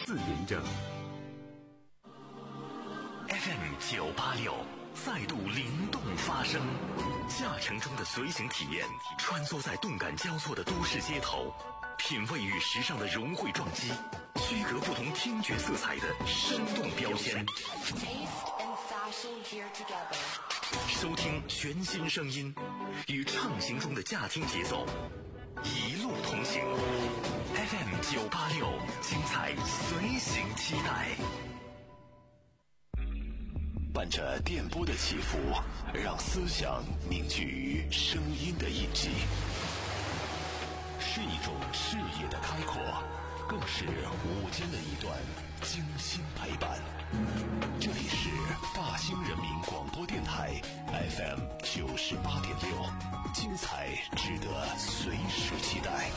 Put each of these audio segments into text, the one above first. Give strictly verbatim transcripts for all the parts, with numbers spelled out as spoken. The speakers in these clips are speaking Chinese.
自言证。 F M 九八六再度灵动发声，驾乘中的随行体验，穿梭在动感交错的都市街头，品味与时尚的融汇撞击，区隔不同听觉色彩的生动标签。收听全新声音，与畅行中的驾听节奏，一路同行。F M 九八六，精彩随行期待。 伴着电波的起伏，让思想凝聚于声音的印记，是一种视野的开阔，更是午间的一段精心陪伴。这里是大兴人民广播电台 F M 九十八点六，精彩值得随时期待。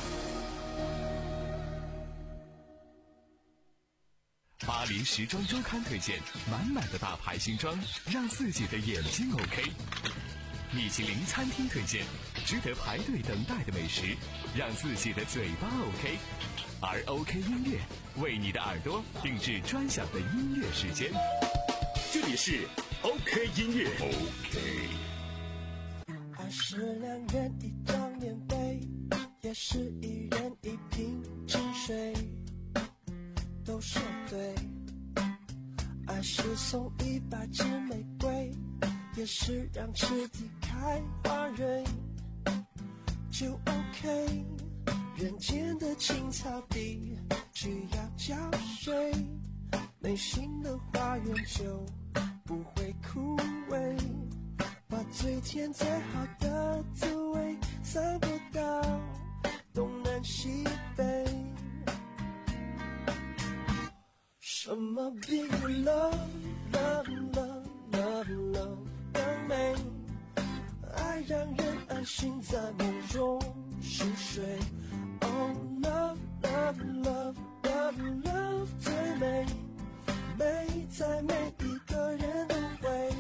巴黎时装周刊推荐满满的大牌新装，让自己的眼睛 OK。米其林餐厅推荐值得排队等待的美食，让自己的嘴巴 OK。而 OK 音乐为你的耳朵定制专享的音乐时间。这里是 OK 音乐 OK。 爱是两人一张棉被，也是一人一瓶清水。 都说对，爱是送一百支玫瑰，也是让赤地开花蕊，就 OK。人间的青草地需要浇水，内心的花园就不会枯萎，把最甜最好的滋味散播到东南西北。 什么比 love love love love love 更美？爱让人安心在梦中熟睡。Oh love love love love love 最美，美在每一个人都会。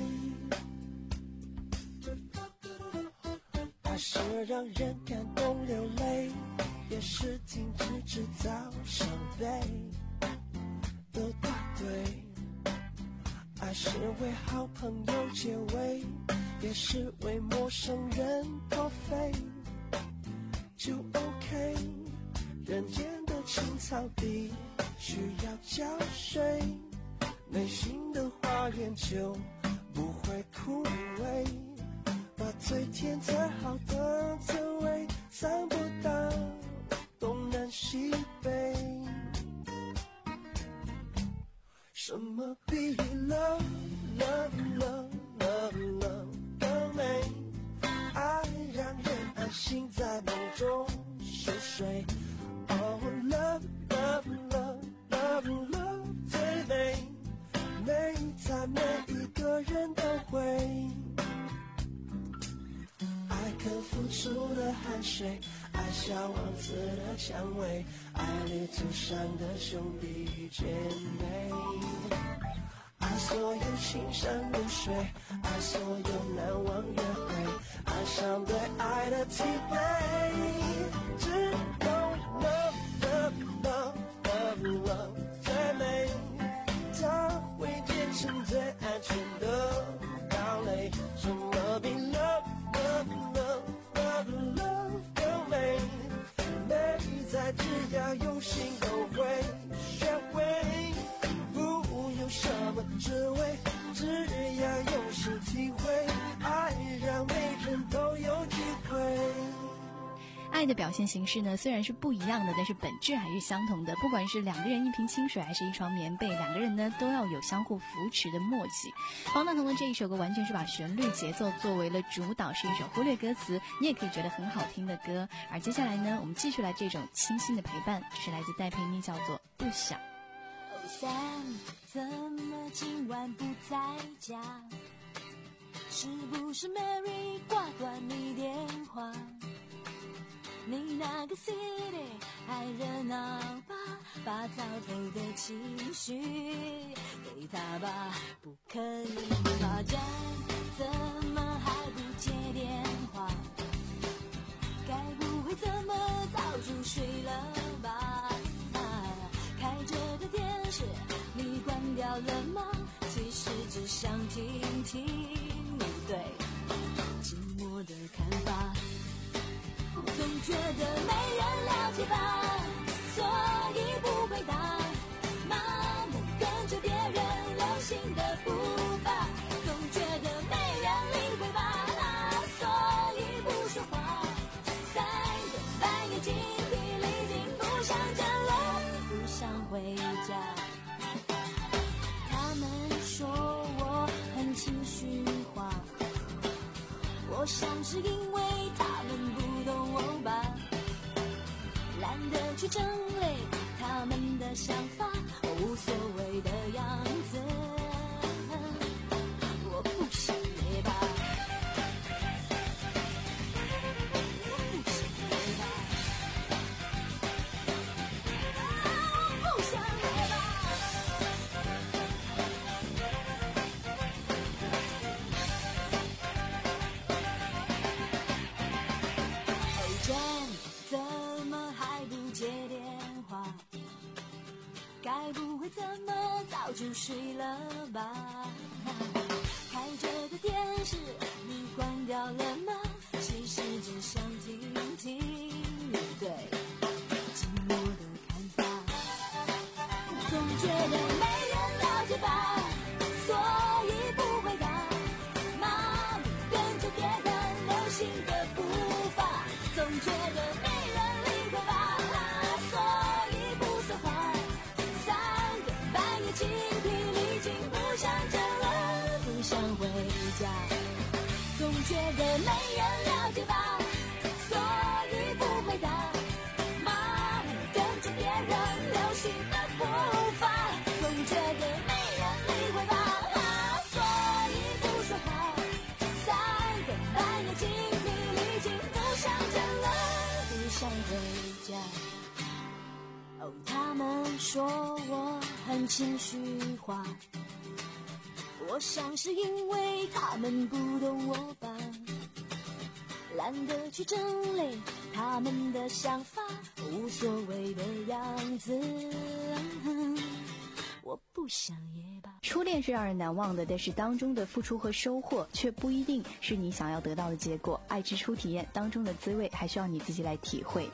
爱是让人感动流泪，也是停止制造伤悲。 都答对，爱是为好朋友结尾，也是为陌生人破费，就 OK。人间的青草地需要浇水，内心的花园就不会枯萎，把最甜最好的滋味散播到东南西北。 什么比 love love love love love 更美？爱让人安心在梦中熟睡。Oh love love love love love 最美，美在每一个人都会。爱肯付出的汗水，爱小王子的蔷薇，爱旅途上的兄弟姐妹。 爱所有青山绿水，爱所有难忘约会，爱上对爱的体会。只有 love love love love love 最美，它会变成最安全的堡垒。什么比 love love love love love 更美？美在只要用心都会学会。 什么滋味？只要用心体会，爱让每人都有机会。 爱的表现形式呢，虽然是不一样的，但是本质还是相同的。不管是两个人一瓶清水，还是一床棉被，两个人呢都要有相互扶持的默契。方大同的这一首歌完全是把旋律节奏作为了主导，是一首忽略歌词你也可以觉得很好听的歌。而接下来呢，我们继续来这种清新的陪伴，这是来自戴佩妮，叫做《不想》。 Sam， 怎么今晚不在家？是不是 Mary 挂断你电话？你那个 city 还热闹吧？把早头的情绪给他吧，不可以发展，怎么还不接电话？该不会怎么早就睡了吧？啊，开着的电。 是你关掉了吗？其实只想听听你对寂寞的看法。总觉得没人了解吧，所以不回答，盲目跟着别人流行的步伐。总觉得没人理会吧，所以不说话。三更半夜精疲力尽，不想站了，不想回家。他们说我很情绪化，我想是因为他们不懂我吧，懒得去整理他们的想法，无所谓的样子，我不想也罢，我不想也罢，我不想也罢。怎么还不接电话？该不会怎么早就睡了吧？开着的电视你关掉了吗？其实只想听听你对寂寞的看法。总觉得没人了解吧，所以不回答，麻木跟着别人流行的步伐。总觉得没人理会吧，所以不说话。三更半夜精疲力尽，不想站了，不想回家。总觉得没人了解吧，所以不回答，麻木跟着别人流行的步伐。总觉得没人理会吧，所以不说话。三更半夜精疲力尽，不想站了，不想回家。哦，他们说我很情绪化，我想是因为他们不懂我吧，懒得去整理他们的想法，无所谓的样子，我不想也罢。 初恋是让人难忘的，但是当中的付出和收获却不一定是你想要得到的结果。爱之初体验当中的滋味，还需要你自己来体会。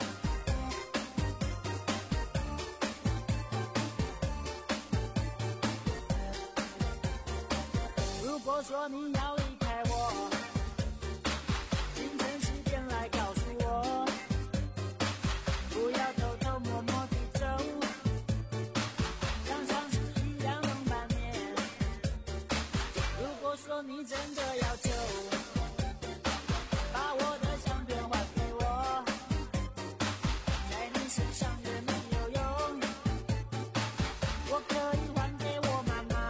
如果说你要离开我，今天时间来告诉我，不要偷偷摸摸地走，像上次一样冷拌面。如果说你真的要走，把我的相片还给我，在你身上也没有用，我可以还给我妈妈。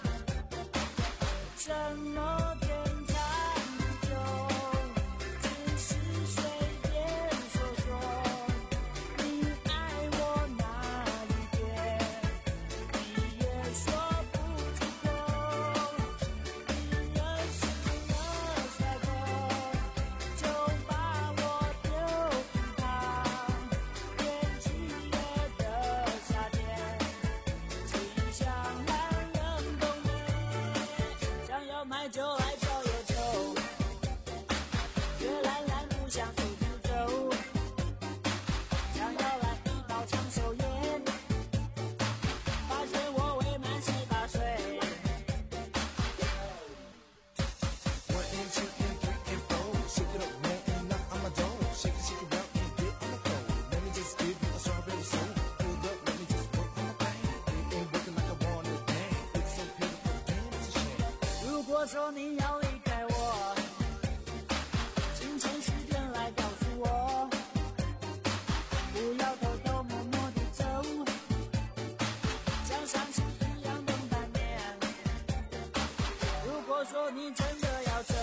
什么天长地久，只是随便说说。你爱我哪一点，你也说不出口。你任性了甩头，就把我丢进旁边。七月的夏天，清香寒冷冬夜，想要买就来走又走，却懒懒不想出去走。想要来一包长寿烟，发现我未满十八岁。 One and two and three and four. Shake it up, man, and knock on my door. Shake it, shake it out and get on the floor. Let me just give you a strawberry soul. Hold up, let me just work on my thing. It ain't working like I want it, dang. It's so pitiful, damn, it's a shame. 如果说你要离开我，今天时间来告诉我，不要偷偷摸摸地走，像上次一样冷拌面。如果说你真的要走，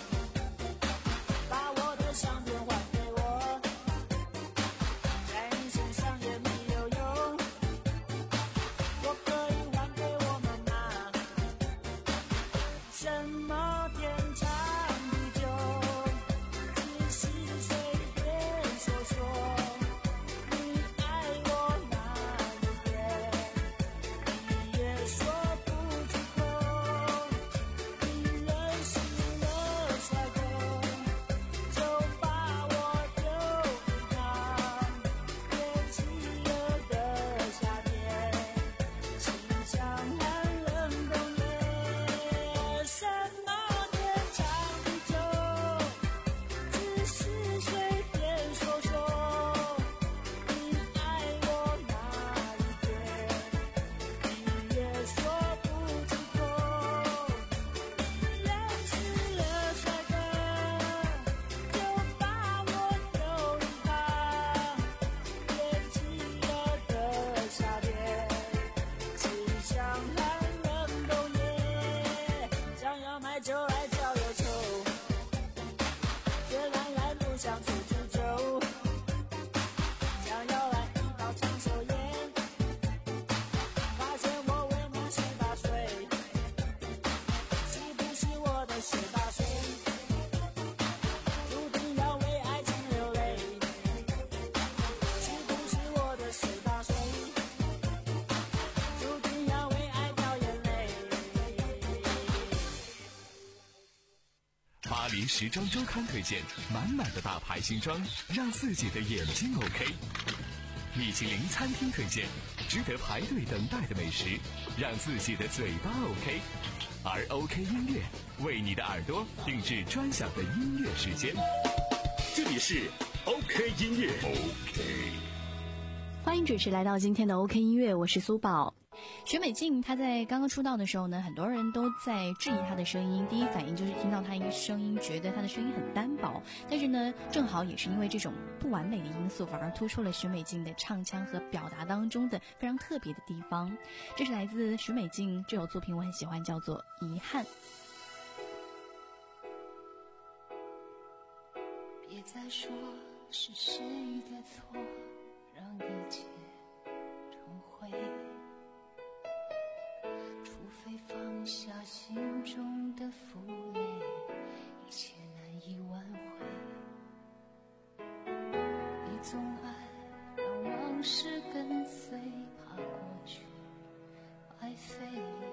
把我的相片还给我，在你身上也没有用，我可以还给我妈妈。什么天长地久，只是随便说说。你爱我哪一点， 想出去走，想要来一包长手烟，发现我未满十八岁，是不是我的十八岁注定要为爱情流泪？是不是我的十八岁注定要为爱掉眼泪？ 巴黎时装周刊推荐满满的大牌新装，让自己的眼睛 OK。米其林餐厅推荐值得排队等待的美食，让自己的嘴巴 OK。而 OK 音乐为你的耳朵定制专享的音乐时间。 这里是 OK 音乐 OK。 欢迎准时来到今天的 OK 音乐，我是苏宝。许美静她在刚刚出道的时候呢，很多人都在质疑她的声音，第一反应就是听到她一个声音，觉得她的声音很单薄。但是呢，正好也是因为这种不完美的因素，反而突出了许美静的唱腔和表达当中的非常特别的地方。这是来自许美静这首作品，我很喜欢，叫做《遗憾》。 别再说是谁的错，让一切成灰。除非放下心中的负累，一切难以挽回。你总爱让往事跟随，怕过去白费。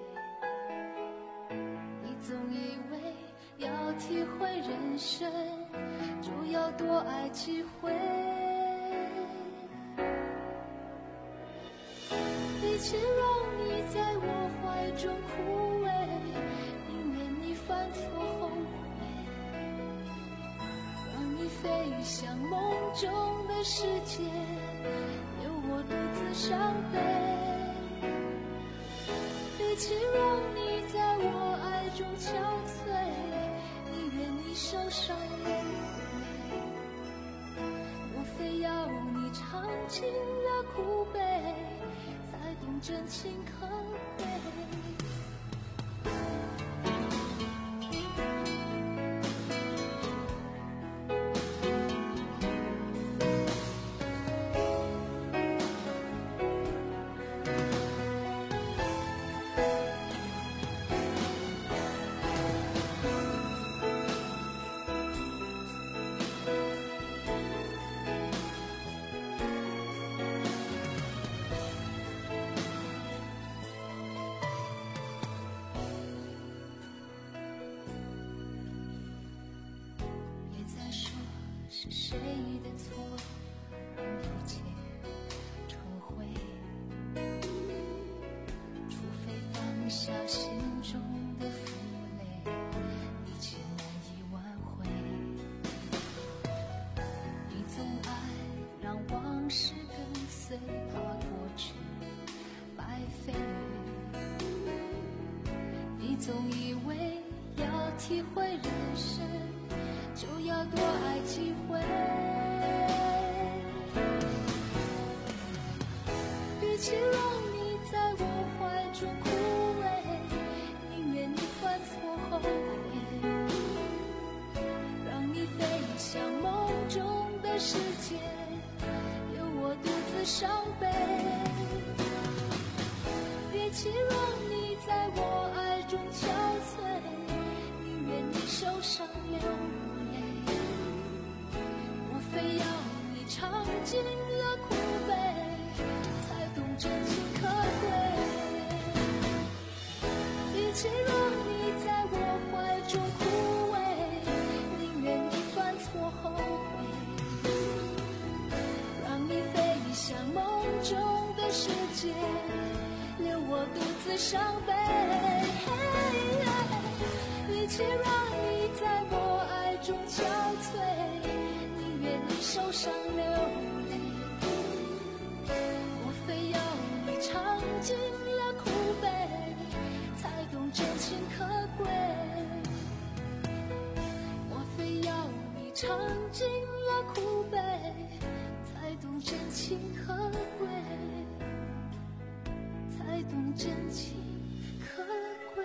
你总以为要体会人生，就要多爱几回。一切让你在我怀中枯萎，宁愿你犯错后悔，让你飞向梦中的世界，留我独自伤悲。一切让你在我爱中憔悴，宁愿你受伤流泪，我非要你尝尽了苦悲，才懂真情可贵。是谁的错，让一切成灰？除非放下心中的负累，一切难以挽回。你总爱让往事跟随，怕过去白费。你总以为要体会人生，就要多爱几回。与其让你在我怀中枯萎，宁愿你犯错后悔，让你飞向梦中的世界，留我独自伤悲。与其让你在我爱中憔悴，宁愿你受伤流泪，非要你尝尽了苦悲，才懂真情可贵。与其让你在我怀中枯萎，宁愿你犯错后悔，让你飞向梦中的世界，留我独自伤悲。与其让你在我爱中憔悴，受伤流泪，我非要你尝尽了苦悲，才懂真情可贵。我非要你尝尽了苦悲，才懂真情可贵，才懂真情可贵。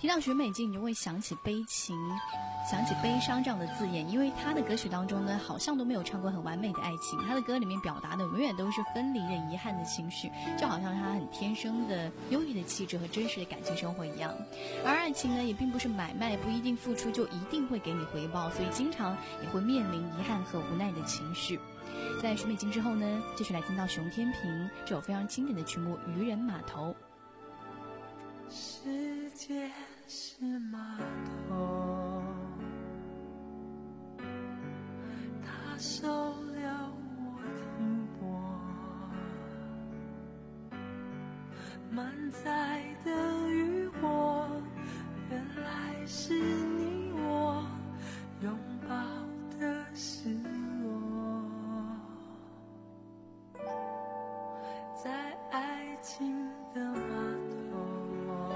提到许美静，你就会想起悲情，想起悲伤这样的字眼，因为她的歌曲当中呢，好像都没有唱过很完美的爱情，她的歌里面表达的永远都是分离的遗憾的情绪，就好像她很天生的忧郁的气质和真实的感情生活一样。而爱情呢，也并不是买卖，不一定付出就一定会给你回报，所以经常也会面临遗憾和无奈的情绪。在许美静之后呢，继续来听到熊天平这首非常经典的曲目《渔人码头》。 世界是码头，它收了我停泊，满载的渔火，原来是你我拥抱的失落，在爱情的码头，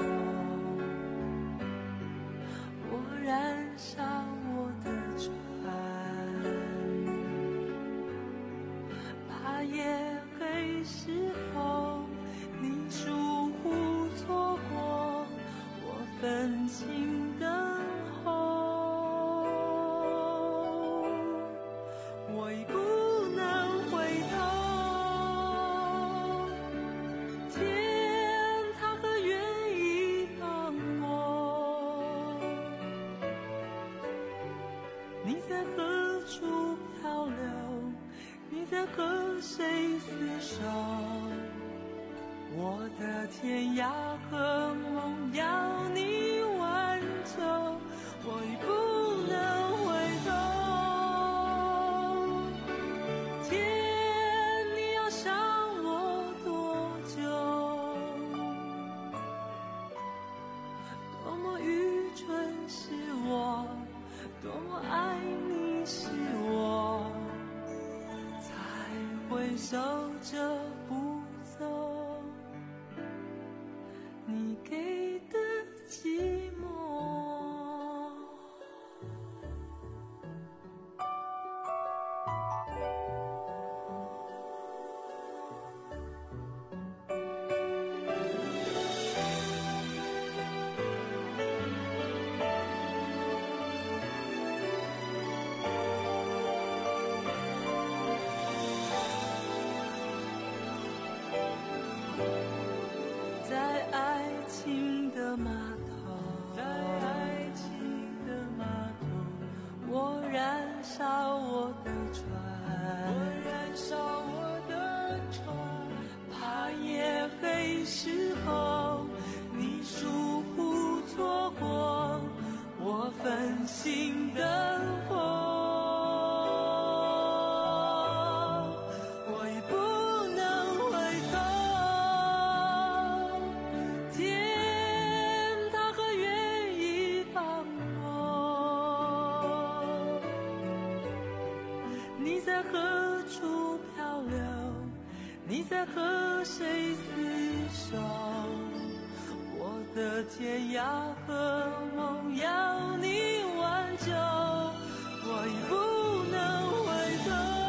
我燃烧我的船，怕夜黑时候你疏忽错过，我分心等候，我已不能回头，天它何愿意帮我，你在何处漂流，你在和谁厮守，我的天涯和梦要你挽救，我已不能回头，天你要伤我多久，多么愚蠢是我，多么爱你是我，才会守着不走你给的寂寞。在爱情的码头，在爱情的码头，我燃烧我的船，我燃烧我的船，怕夜黑时候你疏忽错过，我分心等候。你在何处漂流，你在和谁厮守，我的天涯和梦要你挽救，我已不能回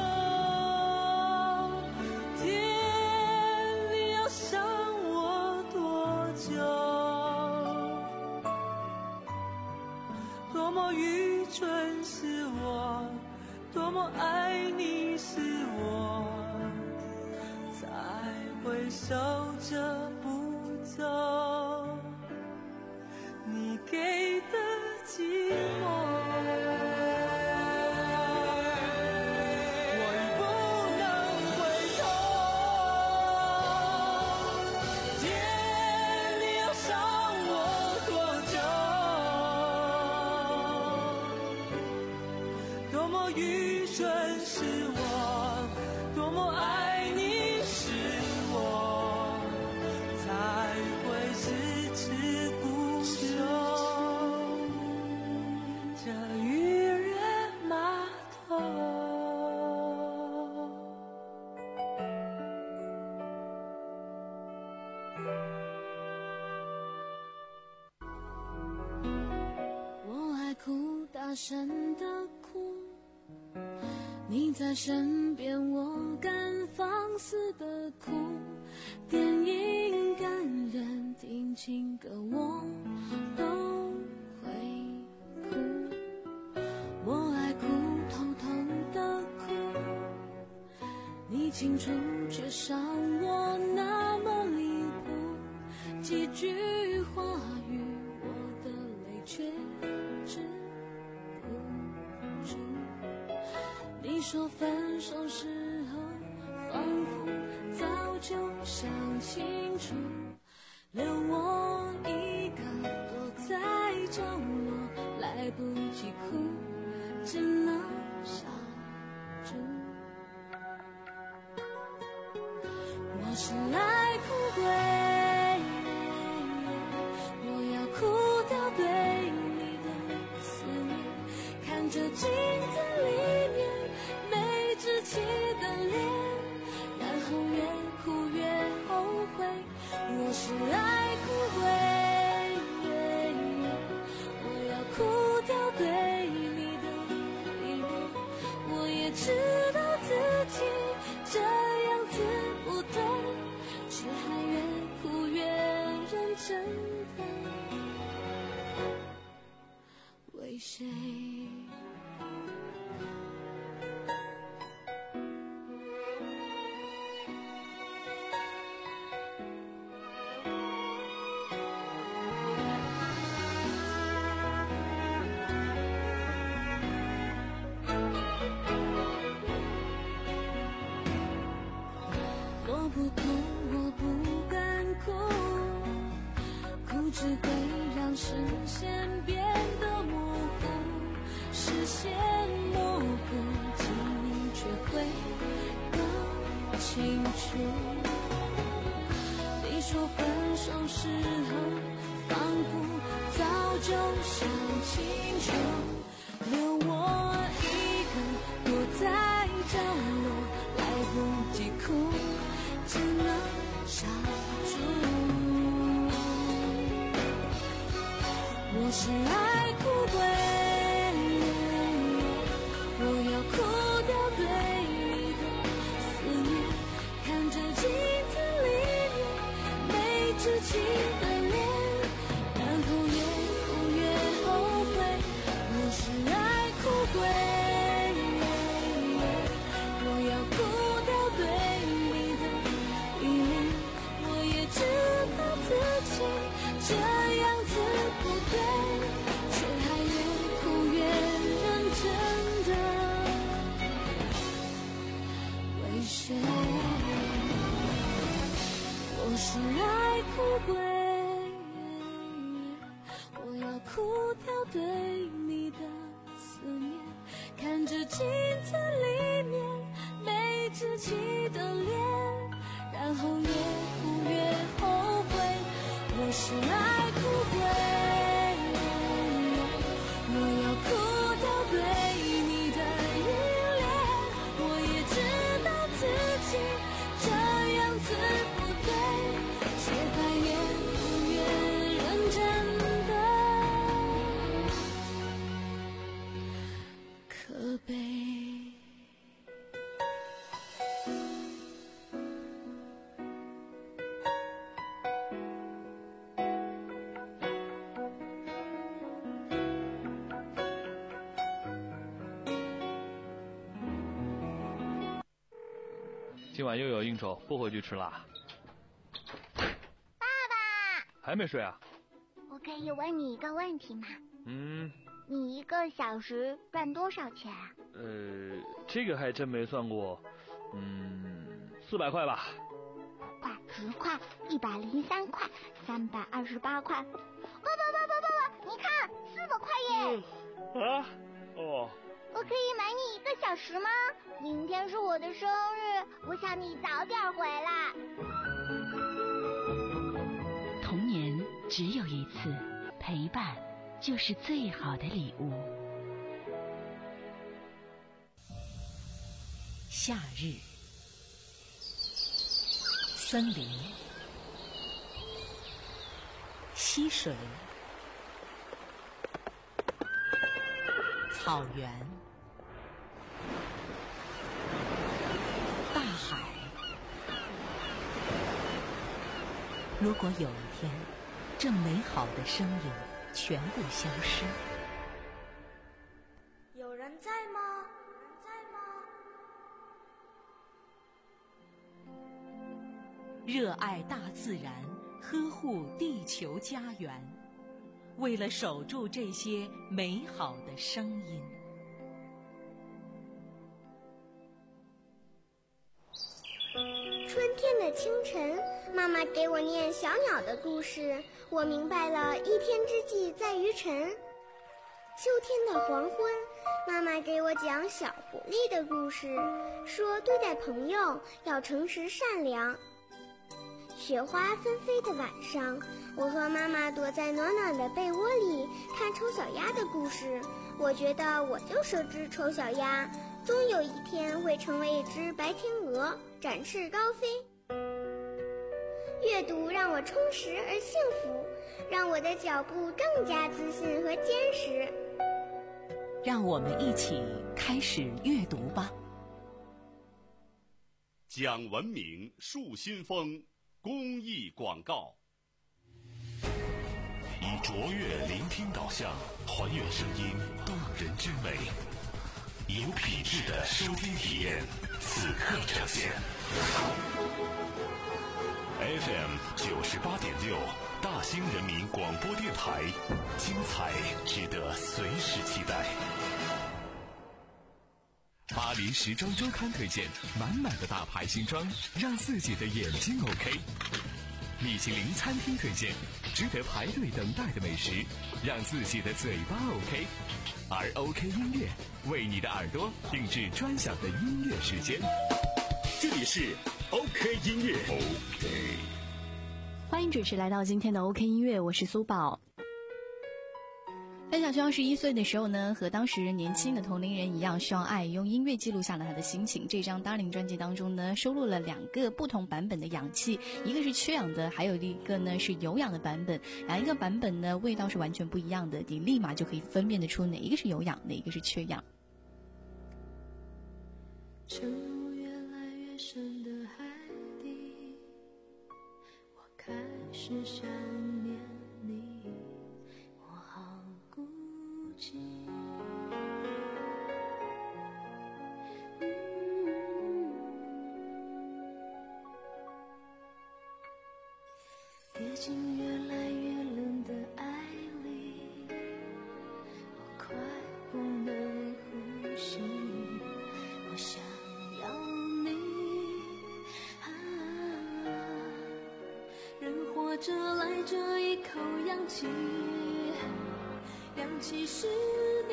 头，天你要伤我多久，多么愚蠢是我，多么爱你是我，才会守着不走你给的寂寞。愚蠢是我，多么爱你是我，才会迟迟不休这渔人码头。 我爱哭，大声的哭，你在身边，我敢放肆的哭。电影感人，听情歌，我都清楚却伤我那么离谱，几句话语我的泪却止不住。你说分手时候仿佛早就想清楚，留我一个躲在角落，来不及哭，只能傻住。我是爱哭鬼，我要哭掉对你的思念，看着镜子里面没稚气的脸，然后越哭越后悔。我是爱哭鬼，我要哭掉对你的依恋，我也知道自己这样子不对，却还越哭越认真的为谁？我不哭，我不敢哭，哭只会让视线变得模糊，视线模糊，记忆却会更清楚。你说分手时候仿佛早就想清楚，留我一个躲在角落，来不及哭，只能傻住。我是爱哭鬼，我要哭掉对你的思念，看着镜子里面没稚气的脸，然后越哭越后悔。我是爱哭鬼，我要哭掉对你的依恋，我也知道自己这样子不对，却还越哭越认真的为谁？我是爱哭鬼，我要哭掉对你的思念，看着镜子里面没稚气的脸，然后越哭越后悔。我是爱哭鬼，我要哭掉对你的依恋，我也知道自己这样子不对，却还越哭越认真的可悲。 今晚又有应酬，不回去吃啦。 爸爸， 还没睡啊？ 我可以问你一个问题吗？ 嗯， 你一个小时赚多少钱啊？ 呃，这个还真没算过。嗯，四百块吧。 块、十块、一百零三块、三百二十八块。爸爸，爸爸，爸爸，你看，四百块耶！ 嗯、啊？哦。 我可以买你一个小时吗？明天是我的生日，我想你早点回来。 童年只有一次，陪伴就是最好的礼物。夏日，森林，溪水，草原，大海。如果有一天，这美好的声音全部消失， 有人在吗？有人在吗？ 热爱大自然，呵护地球家园，为了守住这些美好的声音。 春天的清晨，妈妈给我念小鸟的故事，我明白了一天之计在于晨。秋天的黄昏，妈妈给我讲小狐狸的故事，说对待朋友要诚实善良。雪花纷飞的晚上，我和妈妈躲在暖暖的被窝里看丑小鸭的故事，我觉得我就是只丑小鸭，终有一天会成为一只白天鹅，展翅高飞。阅读让我充实而幸福，让我的脚步更加自信和坚实。 让我们一起开始阅读吧。 讲文明树新风公益广告，以卓越聆听导向，还原声音动人之美，以有品质的收听体验，此刻呈现。F M 九十八点六，大兴人民广播电台，精彩值得随时期待。 巴黎时装周刊推荐满满的大牌新装，让自己的眼睛 OK。米其林餐厅推荐值得排队等待的美食，让自己的嘴巴 OK。而 OK 音乐为你的耳朵定制专享的音乐时间。 这里是 OK 音乐 OK。 欢迎准时来到今天的 OK 音乐，我是苏宝。范晓萱二十一岁的时候呢，和当时年轻的同龄人一样，希望爱，用音乐记录下了他的心情。这张 Darling 专辑当中呢，收录了两个不同版本的氧气，一个是缺氧的，还有一个呢是有氧的版本。两一个版本呢，味道是完全不一样的，你立马就可以分辨得出哪一个是有氧，哪一个是缺氧。 沉入越来越深的海底，我开始想念你，我好孤寂。跌进越来越冷的爱里，我快不能呼吸，我想要你啊，人活着来这一口氧气，氧气是你。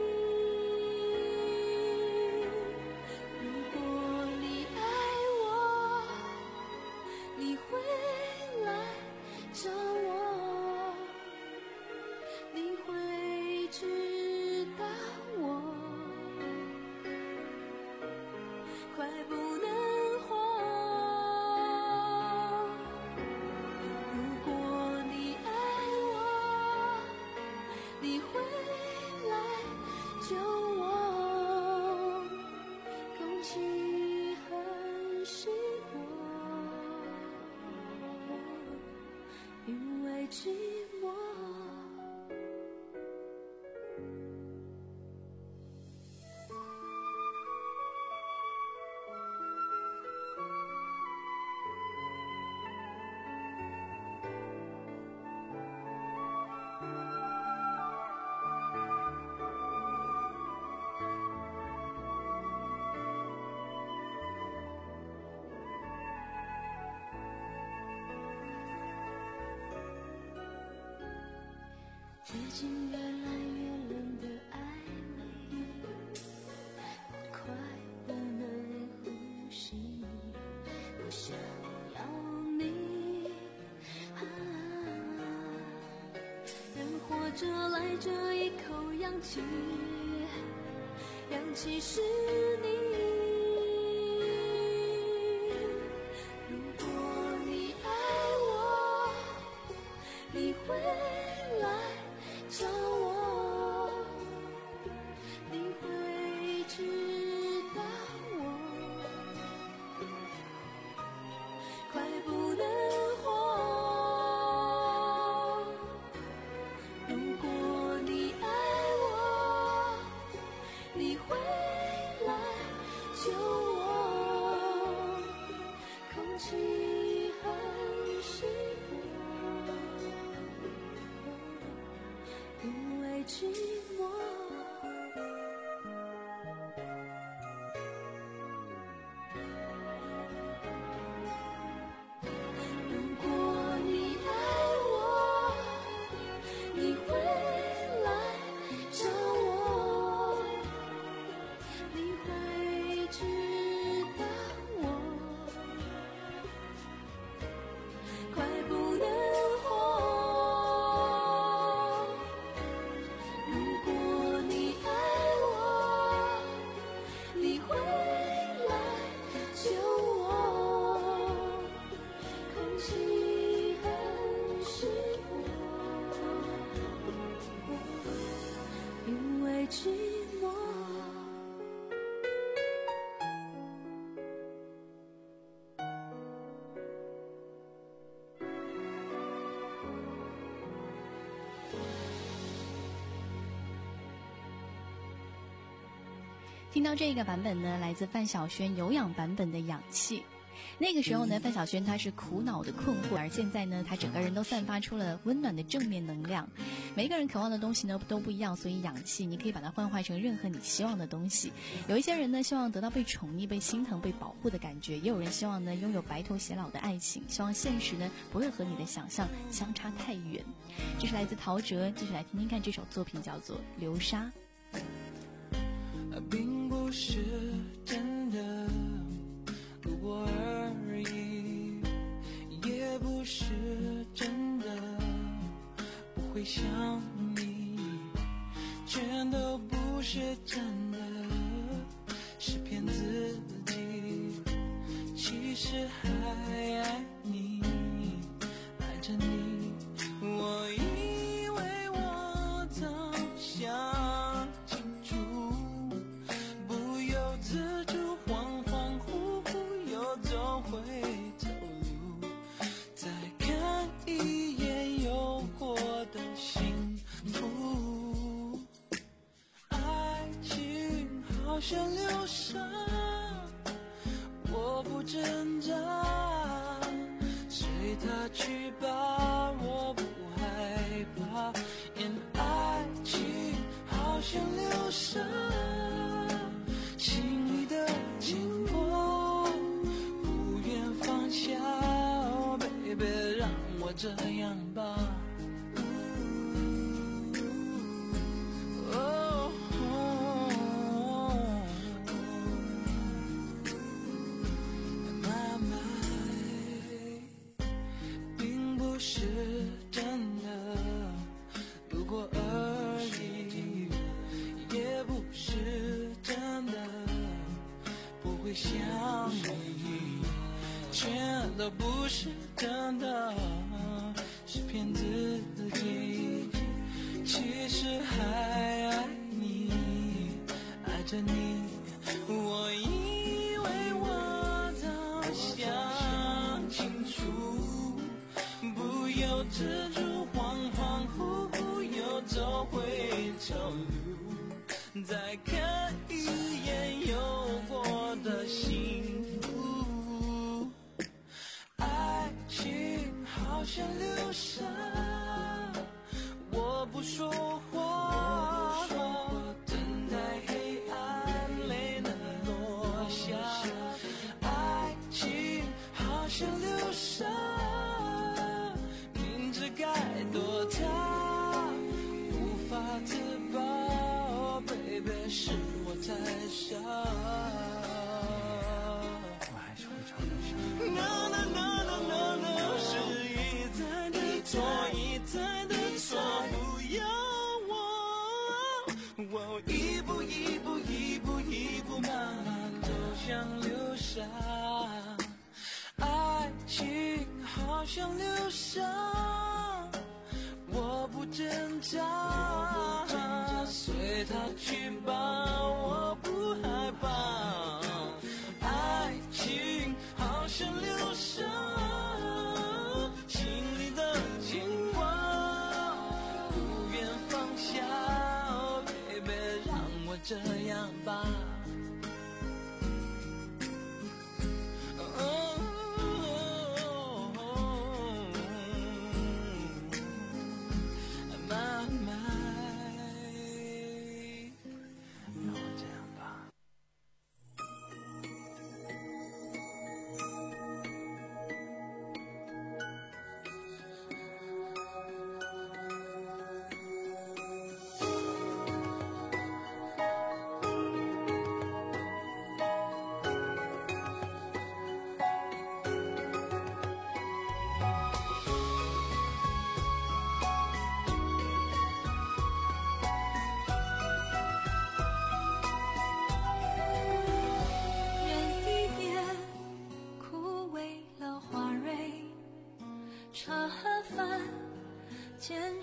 如果你爱我，你会来找我，你会知道我快不能活。如果你爱我，你会来救我。空气很稀薄，因为寂寞。接近越来越冷的爱里，我快不能呼吸，我想要你啊，人活着来这一口氧气，氧气是你。如果你爱我，你会来找我，你会知道我快不能活。如果你爱我，你会来回来救我，空气很湿热，因为寂寞。 听到这个版本呢，来自范晓萱有氧版本的《氧气》。那个时候呢，范晓萱她是苦恼的困惑，而现在呢，她整个人都散发出了温暖的正面能量。每一个人渴望的东西呢都不一样，所以氧气你可以把它幻化成任何你希望的东西。有一些人呢希望得到被宠溺、被心疼、被保护的感觉，也有人希望呢拥有白头偕老的爱情，希望现实呢不会和你的想象相差太远。这是来自陶喆，继续来听听看这首作品，叫做《流沙》。 并不是真的路过而已，也不是真的不会想你，全都不是真的，是骗自己，其实还爱你，爱着你，我以为我早想清楚，不由自主恍恍惚惚又走回头路，再看一眼有过的幸福，爱情好像流沙，我不挣扎，随它去吧，我不害怕，因爱情好像流沙，心里的牵挂不愿放下，哦 baby 让我这样吧。哦妈妈，并不是真的路过而已，也不是真的不会想你，全都不是真的，是骗自己，其实还爱你，爱着你，我以为我早想清楚，不由自主恍恍惚惚又走回头路，再看一眼有过的幸福，爱情好像流沙，我不说话，等待黑暗泪能落下，爱情好像流沙，明知该躲它无法自拔，哦 baby 是我太傻，我还是会唱流沙。No no no no no no， 是一再的错，一再的错，不要我，我一步一步一步一步慢慢走向流沙，爱情好像流沙，我不挣扎，随它去吧，我不害怕，爱情好像流沙，心里的牵挂不愿放下，哦 baby 让我这样吧。妈妈，让我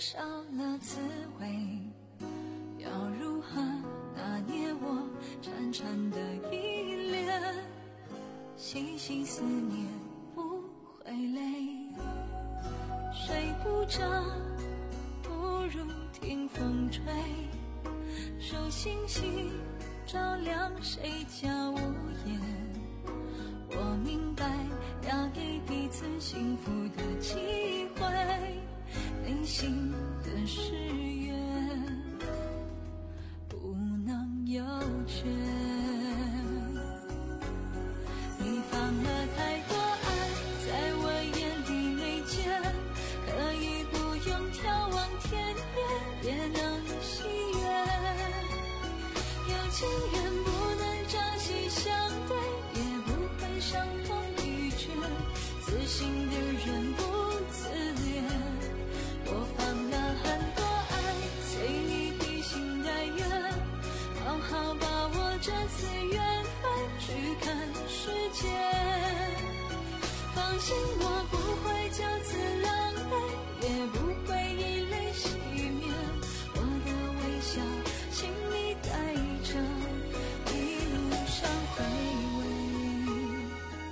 少了滋味，要如何拿捏我潺潺的依恋？细细思念不会累，睡不着不如听风吹，数星星照亮谁家屋檐。我明白要给彼此幸福的机会，内心的誓约不能有缺。你放了太多爱在我眼里没见，可以不用眺望天边也能喜悦。有情人不能朝夕相对，也不会伤痛欲绝，自信的人不自恋。我放了很多爱随你披星戴月，好好把握这次缘分去看世界。放心，我不会就此狼狈，也不会以泪熄灭。我的微笑请你带着，一路上回味。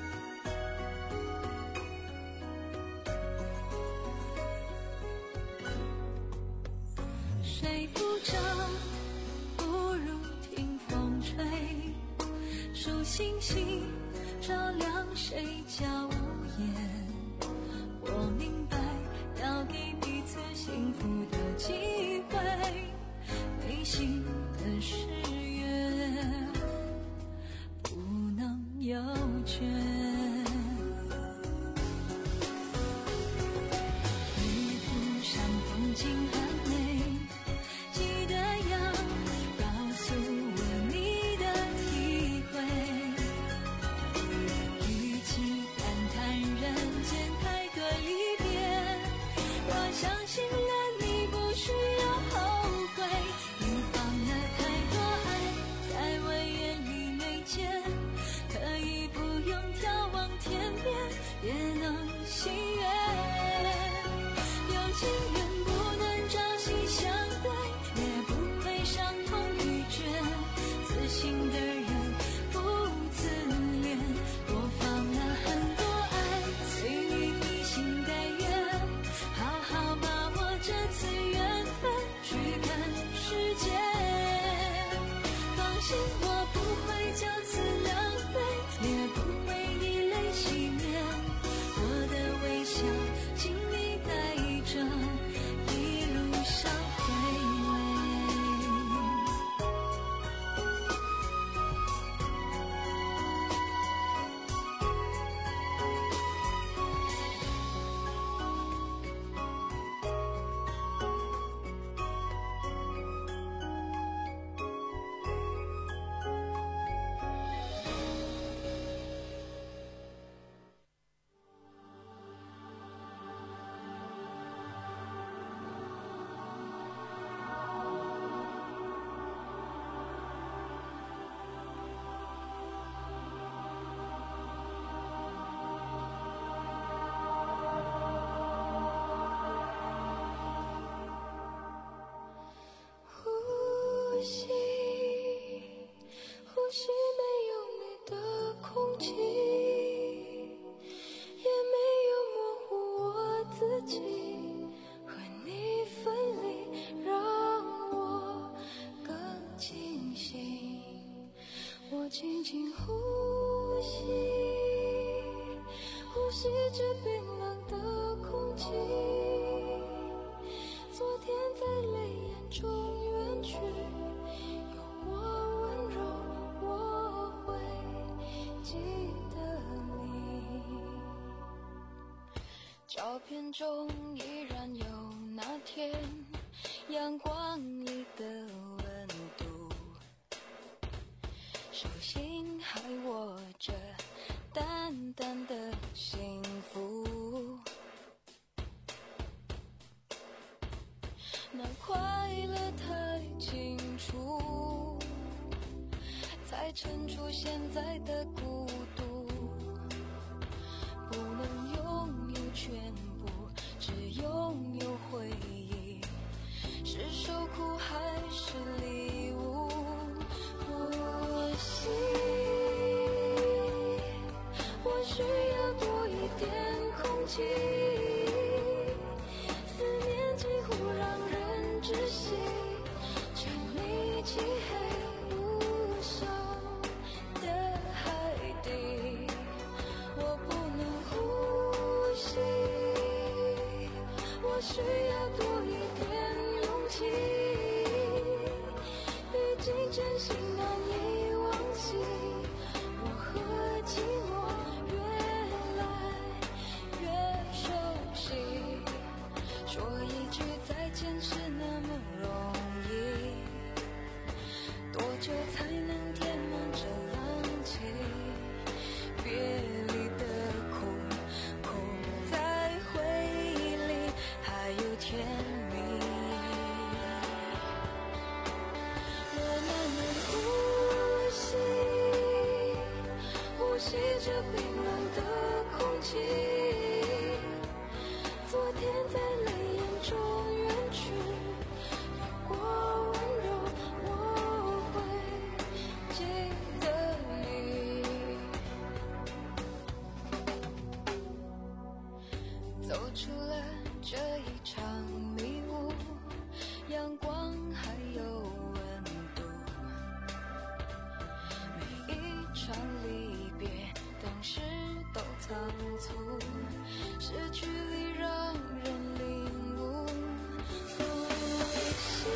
睡不着不如听风吹，数星星照亮谁家屋檐。我明白要给彼此幸福的机会，内心的誓约不能有缺。旅途上风景很美，记得要告诉我你的体会。与其感叹人间太多离别，我相信了你不需要后悔。你放了太多爱在我眼里没见，可以不用眺望天边也能喜悦。有情人不能朝夕相对，也不会伤痛欲绝，自信的人不自恋。我放了很多爱随你披星戴月，好好把握这次缘分去看世界。放心，我不会就此狼狈，也不会以泪熄灭。我的微笑请你带着，一路上回味。呼吸，呼吸没有你的空气，也没有模糊我自己，和你分离让我更清醒。我紧紧呼吸，呼吸着冰冷的空气，昨天在泪眼中远去，有我温柔，我会记得你。照片中依然有那天阳光里的温度，手心还握着淡淡的幸福。那快乐太清楚，才衬出现在的孤独。不能拥有全部，只拥有回忆。 点空气，思念几乎让人窒息，沉溺漆黑无声的海底，我不能呼吸，我需要多一点勇气，毕竟真心难以忘记，我和寂寞越来越熟悉，说一句再见是那么容易，多久才能填满这浪迹，别离的苦苦在回忆里还有甜蜜，我慢慢呼吸，呼吸着冰冷的空气，昨天在泪眼中远去，有过温柔我会记得你，走出了这一场迷雾，阳光还有温度，每一场离别当时都仓促，失去里让人领悟，呼吸，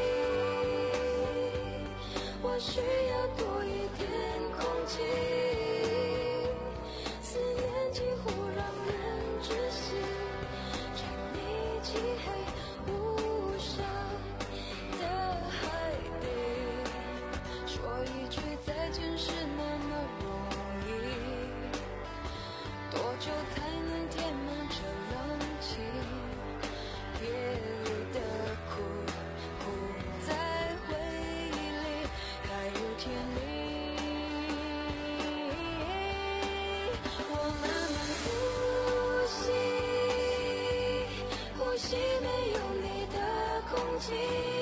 我需要多一点空气，思念几乎让人窒息，沉溺漆黑无声的海底，说一句再见是那么容易，多久才能填满这冷气，别离的苦苦在回忆里还有甜蜜，我慢慢呼吸，呼吸没有你的空气，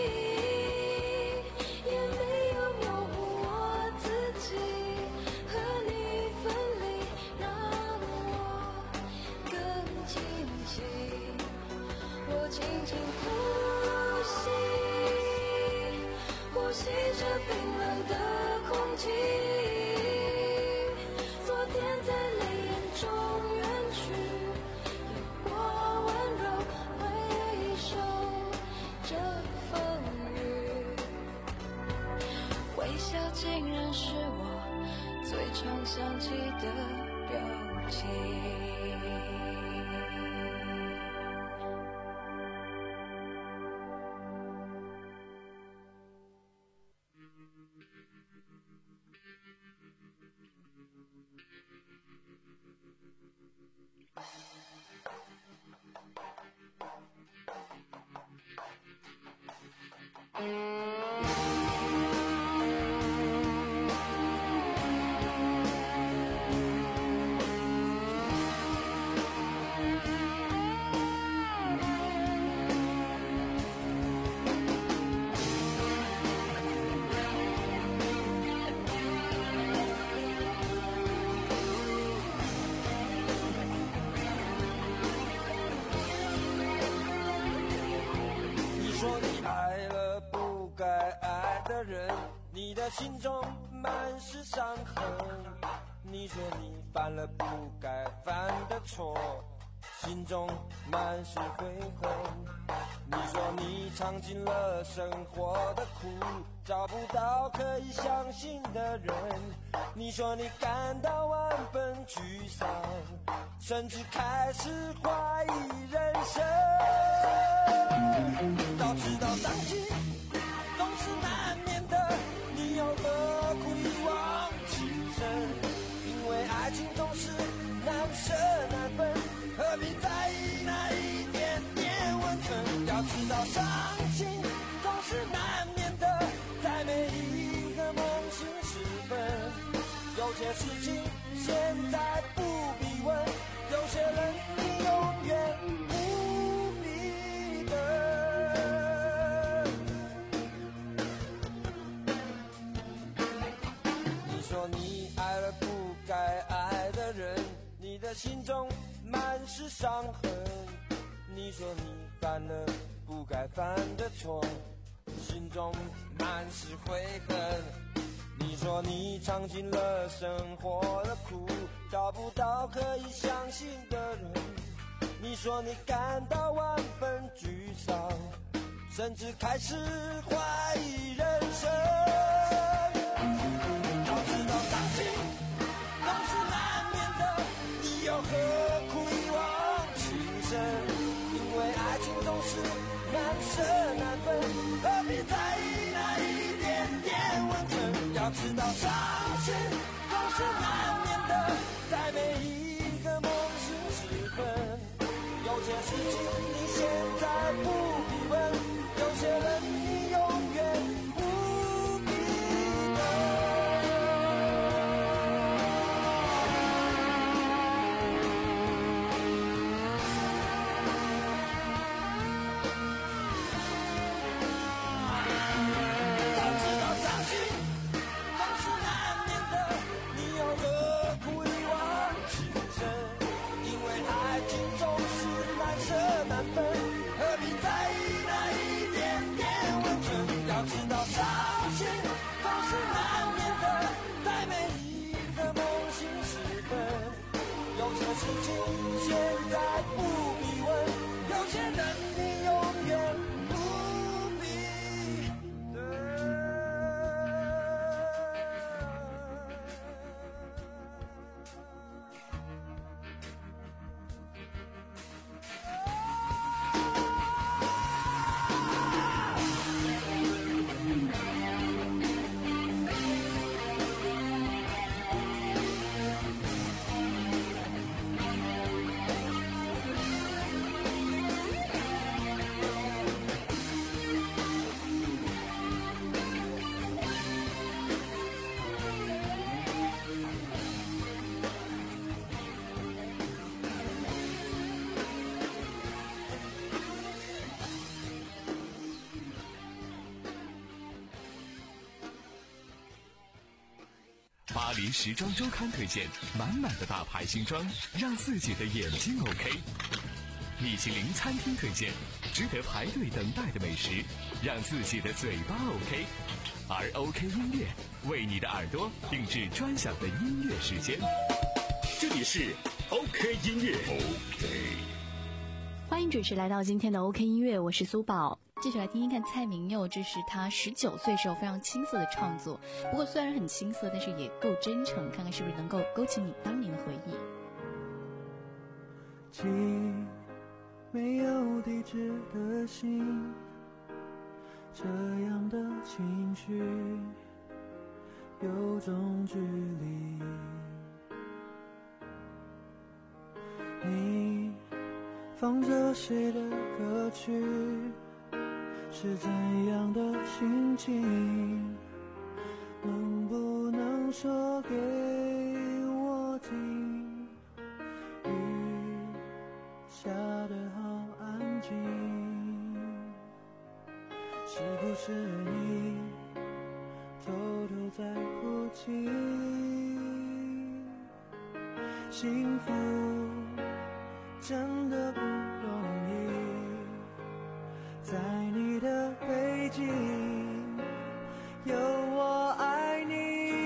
也没有模糊我自己，和你分离让我更清晰，我轻轻呼吸，呼吸着冰冷的空气，昨天在泪眼中远去，有过温柔回首这风雨，微笑竟然是我最常想起的表情。 你的心中满是伤痕，你说你犯了不该犯的错，心中满是悔恨。你说你尝尽了生活的苦，找不到可以相信的人。你说你感到万分沮丧，甚至开始怀疑人生。早知道伤心总是难免的，你又何苦一往情深？因为爱情总是难舍难分，何必在意那一点点温存？要知道伤心总是难免的，在每一个梦醒时分。有些事情现在不必问，有些人你永远不必等。你说你爱了不该爱的人，你的的心中满是伤痕。你说你犯了不该犯的错，心中满是悔恨。你说你尝尽了生活的苦，找不到可以相信的人。你说你感到万分沮丧，甚至开始怀疑人生。早知道伤心总是难免的，你又何苦一往情深？因为爱情总是难舍难分，何必在意那一点点温存？要知道伤心总是难免的，在每一个梦醒时分。有些事情你现在不必问，有些人你永远不必等。早知道伤心总是难免的，你又何苦一往情深？因为爱情总是难舍难分，何必在意那一点点温存？要知道伤心总是难免的，在每一个梦醒时分。有些事情现在不必问，有些人你永远不必等。 巴黎时装周刊推荐满满的大牌新装，让自己的眼睛 OK。米其林餐厅推荐值得排队等待的美食，让自己的嘴巴 OK。而 OK 音乐为你的耳朵定制专享的音乐时间。 这里是 OK 音乐 OK。 欢迎准时来到今天的 OK 音乐，我是苏宝。继续来听听看蔡明佑，这是他十九岁时候非常青涩的创作。不过虽然很青涩，但是也够真诚，看看是不是能够勾起你当年的回忆。 情没有地址的心，这样的情绪有种距离。你放着谁的歌曲，是怎样的心情？能不能说给我听？雨下得好安静，是不是你偷偷在哭泣？幸福真的不容易，在你的背景有我爱你。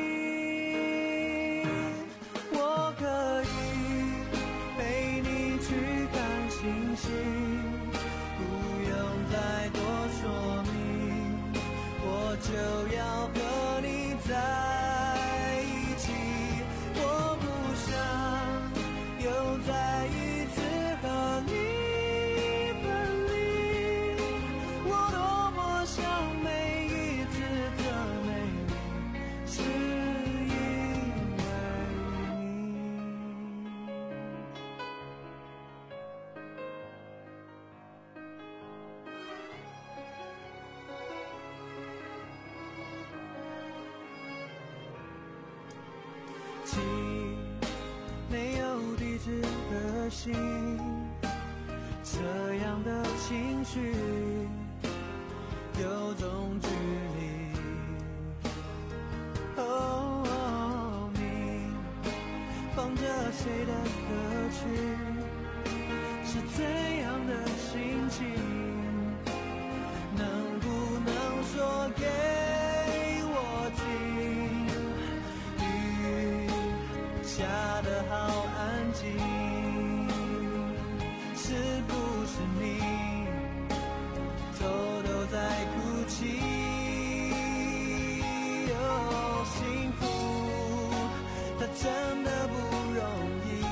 我可以陪你去看星星，不用再多说明，我就要和你在一起。我不想又再一次和你分离，我多么想每一次的美丽是因为你。情没有地址的心，这样的情绪有种距离。哦，你放着谁的歌是怎样的心情？能不能说给我听？雨下得好安静，是不是你偷偷在哭泣？哦，幸福它真的不容易，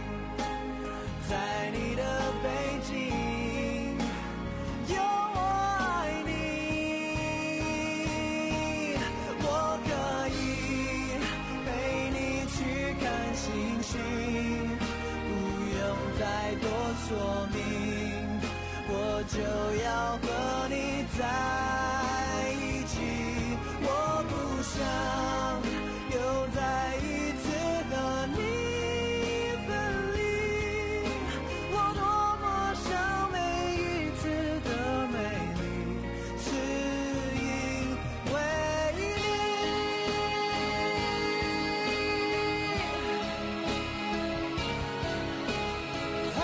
在你的背景有我爱你，我可以陪你去看星星，不用再多说明，我就要和你在一起，我不想又再一次和你分离，我多么想每一次的美丽是因为你。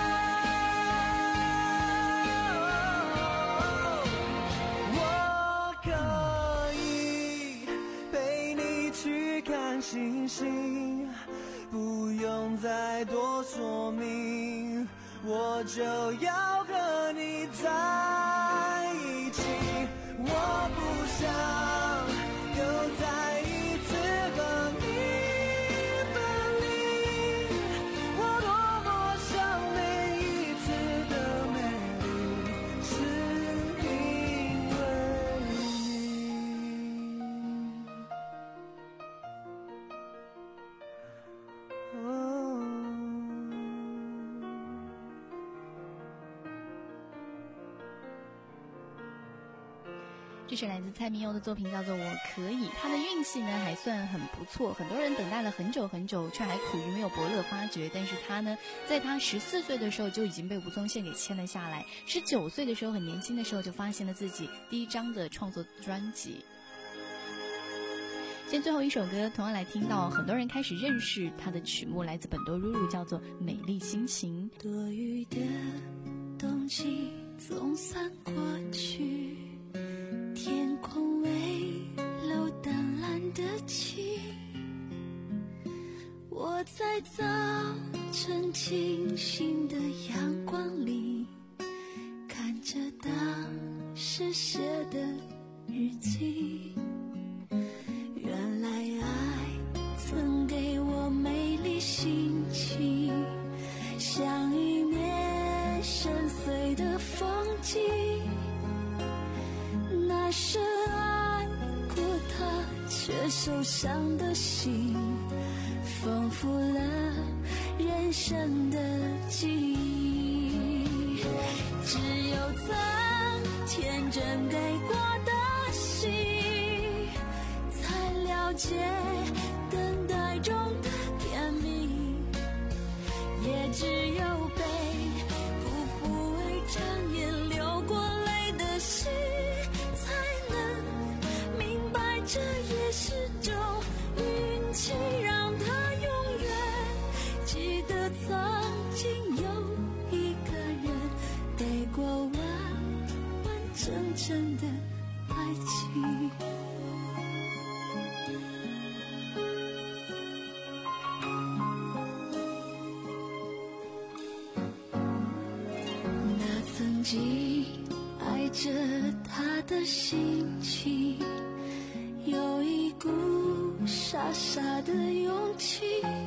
我可以陪你去看星星，不用再多说明，我就要和你在一起，我不想又再一次和你分离，我多么想每一次的美丽是因为你。哦这是来自蔡明佑的作品，叫做《我可以》。他的运气呢还算很不错，很多人等待了很久很久，却还苦于没有伯乐发掘。但是他呢，在他十四岁的时候就已经被吴宗宪给签了下来，十九岁的时候很年轻的时候就发现了自己第一张的创作专辑。现在最后一首歌，同样来听到很多人开始认识他的曲目，来自本多如如，叫做《美丽心情》。 多余的冬季总算过去，天空微露淡蓝的晴，我在早晨清新的阳光里，看着当时写的日记，原来爱曾给我美丽心情，像一年深邃的风景，那深爱过他却受伤的心，丰富了人生的记忆，只有曾天真给过的心，才了解等待中的甜蜜，也只有被不负为长夜流过泪的心，才能明白这也是种运气，让他永远记得曾经有一个人给过完完整整的爱情。那曾经爱着他的心情，有一股傻傻的勇气，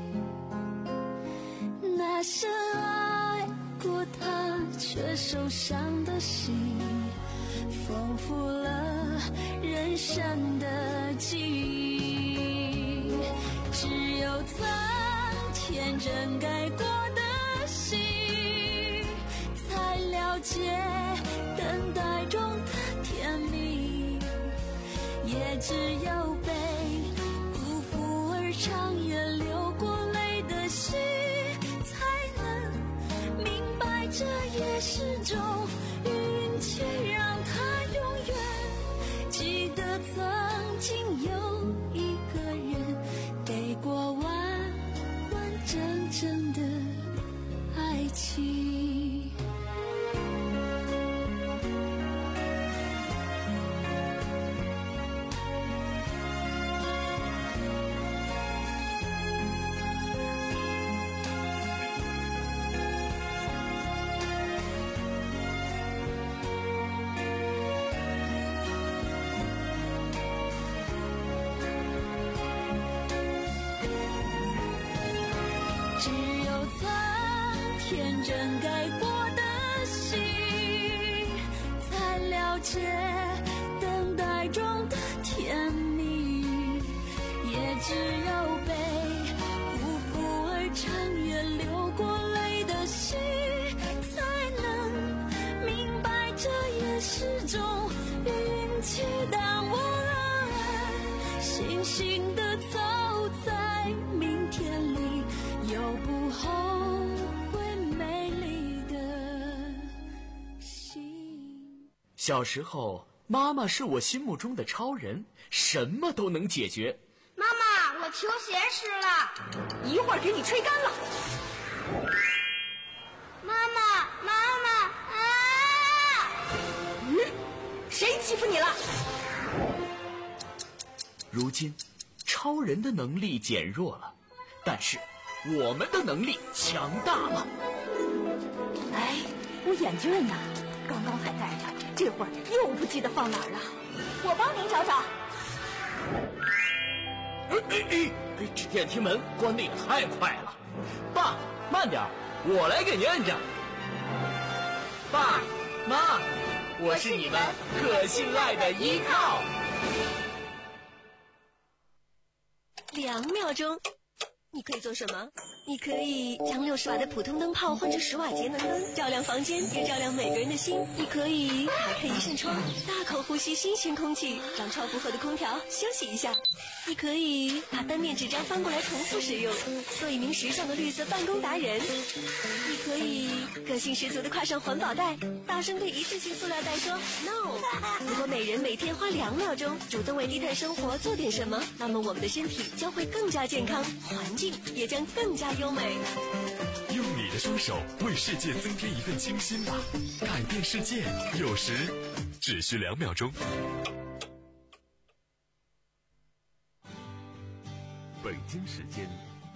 那深爱过他却受伤的心，丰富了人生的记忆，只有曾天真给过的心，才了解等待中的甜蜜，也只有被不负而长夜流过泪的心，才能明白这也是种运气，让他永远记得曾经有一个人给过完完整整的只有曾天真该过的心，才了解等待中的甜蜜，也只有被辜负而长夜流过泪的心，才能明白这也是种运气。当我爱星星的走在明天里，又不后悔美丽的心。 小时候，妈妈是我心目中的超人，什么都能解决。 妈妈，我球鞋湿了， 一会儿给你吹干了。 妈妈，妈妈啊！ 嗯，谁欺负你了？ 如今，超人的能力减弱了，但是我们的能力强大了。 哎，我眼镜呢？刚刚还戴着，这会儿又不记得放哪儿了。我帮您找找。 哎哎哎哎！这电梯门关得也太快了。爸，慢点，我来给您摁着。爸妈，我是你们可信赖的依靠。 两秒钟，你可以做什么？你可以将六十瓦的普通灯泡换成十瓦节能灯，照亮房间，也照亮每个人的心。你可以打开一扇窗，大口呼吸新鲜空气，让超负荷的空调休息一下。你可以把单面纸张翻过来重复使用，做一名时尚的绿色办公达人。你可以个性十足的挎上环保袋，大声对一次性塑料袋说 no。 如果每人每天花两秒钟主动为低碳生活做点什么，那么我们的身体将会更加健康，环境也将更加优美。 用你的双手为世界增添一份清新吧，改变世界有时只需两秒钟。 北京时间